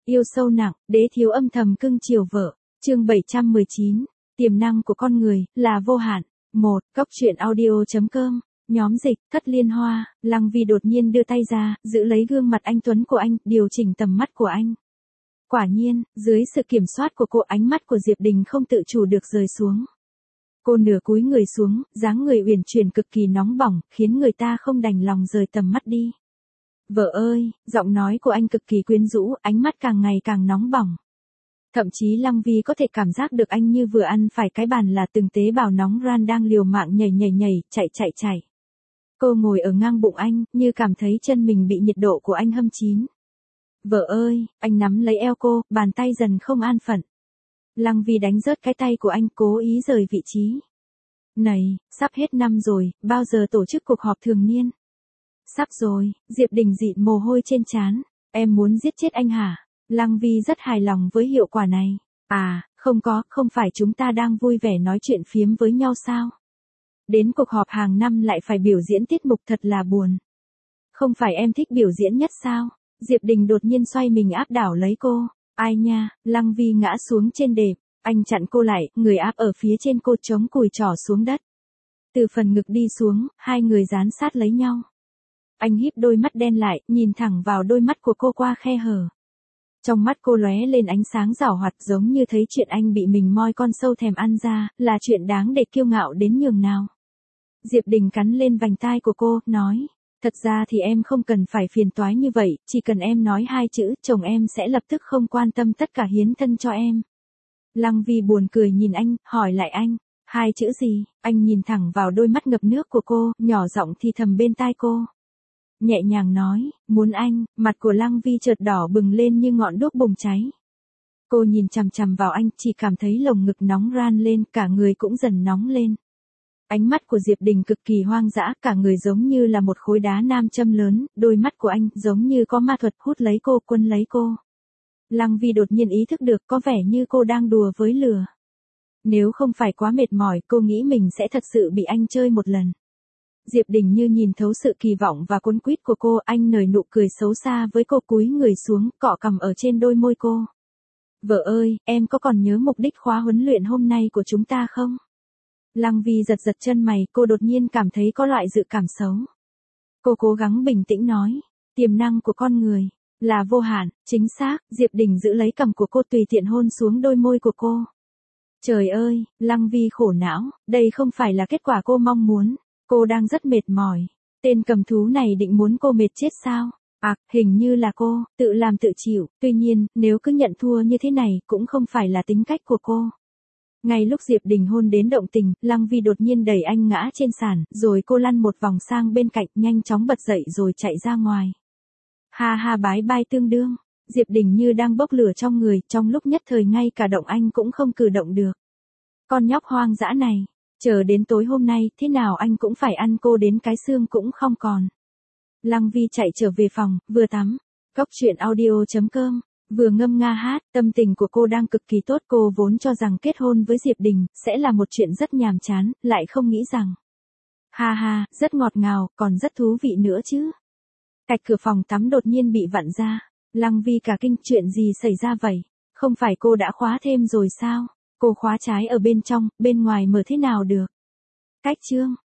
Yêu sâu nặng, đế thiếu âm thầm cưng chiều vợ. Chương 719, tiềm năng của con người là vô hạn. 1. Cóc truyện audio.com. Nhóm dịch, Thất Liên Hoa. Lăng Vi đột nhiên đưa tay ra, giữ lấy gương mặt anh tuấn của anh, điều chỉnh tầm mắt của anh. Quả nhiên, dưới sự kiểm soát của cô, ánh mắt của Diệp Đình không tự chủ được rời xuống. Cô nửa cúi người xuống, dáng người uyển chuyển cực kỳ nóng bỏng, khiến người ta không đành lòng rời tầm mắt đi. Vợ ơi, giọng nói của anh cực kỳ quyến rũ, ánh mắt càng ngày càng nóng bỏng. Thậm chí Lăng Vi có thể cảm giác được anh như vừa ăn phải cái bàn là từng tế bào nóng ran đang liều mạng nhảy, chạy. Cô ngồi ở ngang bụng anh, như cảm thấy chân mình bị nhiệt độ của anh hâm chín. Vợ ơi, anh nắm lấy eo cô, bàn tay dần không an phận. Lăng Vi đánh rớt cái tay của anh, cố ý rời vị trí. Này, sắp hết năm rồi, bao giờ tổ chức cuộc họp thường niên? Sắp rồi, Diệp Đình dịn mồ hôi trên trán. Em muốn giết chết anh hả? Lăng Vi rất hài lòng với hiệu quả này. À, không phải chúng ta đang vui vẻ nói chuyện phiếm với nhau sao? Đến cuộc họp hàng năm lại phải biểu diễn tiết mục thật là buồn. Không phải em thích biểu diễn nhất sao? Diệp Đình đột nhiên xoay mình áp đảo lấy cô. Ai nha, Lăng Vi ngã xuống trên đệm. Anh chặn cô lại, người áp ở phía trên cô, chống cùi trỏ xuống đất. Từ phần ngực đi xuống, hai người dán sát lấy nhau. Anh híp đôi mắt đen lại, nhìn thẳng vào đôi mắt của cô qua khe hở. Trong mắt cô lóe lên ánh sáng giảo hoạt, giống như thấy chuyện anh bị mình moi con sâu thèm ăn ra, là chuyện đáng để kiêu ngạo đến nhường nào. Diệp Đình cắn lên vành tai của cô, nói, thật ra thì em không cần phải phiền toái như vậy, chỉ cần em nói hai chữ, chồng em sẽ lập tức không quan tâm tất cả hiến thân cho em. Lăng Vi buồn cười nhìn anh, hỏi lại anh, hai chữ gì? Anh nhìn thẳng vào đôi mắt ngập nước của cô, nhỏ giọng thì thầm bên tai cô. Nhẹ nhàng nói, muốn anh. Mặt của Lăng Vi chợt đỏ bừng lên như ngọn đuốc bùng cháy. Cô nhìn chằm chằm vào anh, chỉ cảm thấy lồng ngực nóng ran lên, cả người cũng dần nóng lên. Ánh mắt của Diệp Đình cực kỳ hoang dã, cả người giống như là một khối đá nam châm lớn, đôi mắt của anh giống như có ma thuật hút lấy cô, quân lấy cô. Lăng Vi đột nhiên ý thức được có vẻ như cô đang đùa với lửa. Nếu không phải quá mệt mỏi, cô nghĩ mình sẽ thật sự bị anh chơi một lần. Diệp Đình như nhìn thấu sự kỳ vọng và cuốn quýt của cô, anh nở nụ cười xấu xa với cô, cúi người xuống, cọ cằm ở trên đôi môi cô. Vợ ơi, em có còn nhớ mục đích khóa huấn luyện hôm nay của chúng ta không? Lăng Vi giật chân mày, cô đột nhiên cảm thấy có loại dự cảm xấu. Cô cố gắng bình tĩnh nói, tiềm năng của con người là vô hạn, chính xác. Diệp Đình giữ lấy cằm của cô, tùy tiện hôn xuống đôi môi của cô. Trời ơi, Lăng Vi khổ não, đây không phải là kết quả cô mong muốn. Cô đang rất mệt mỏi. Tên cầm thú này định muốn cô mệt chết sao? À, hình như là cô, tự làm tự chịu. Tuy nhiên, nếu cứ nhận thua như thế này, cũng không phải là tính cách của cô. Ngay lúc Diệp Đình hôn đến động tình, Lăng Vi đột nhiên đẩy anh ngã trên sàn, rồi cô lăn một vòng sang bên cạnh, nhanh chóng bật dậy rồi chạy ra ngoài. Ha ha, bái bai tương đương. Diệp Đình như đang bốc lửa trong người, trong lúc nhất thời ngay cả động anh cũng không cử động được. Con nhóc hoang dã này. Chờ đến tối hôm nay, thế nào anh cũng phải ăn cô đến cái xương cũng không còn. Lăng Vi chạy trở về phòng, vừa tắm. Cóc truyện audio.com. Vừa ngâm nga hát, tâm tình của cô đang cực kỳ tốt. Cô vốn cho rằng kết hôn với Diệp Đình sẽ là một chuyện rất nhàm chán, lại không nghĩ rằng. Ha ha, rất ngọt ngào, còn rất thú vị nữa chứ. Cạch cửa phòng tắm đột nhiên bị vặn ra. Lăng Vi cả kinh, chuyện gì xảy ra vậy? Không phải cô đã khóa thêm rồi sao? Cô khóa trái ở bên trong, bên ngoài mở thế nào được? Cách chương.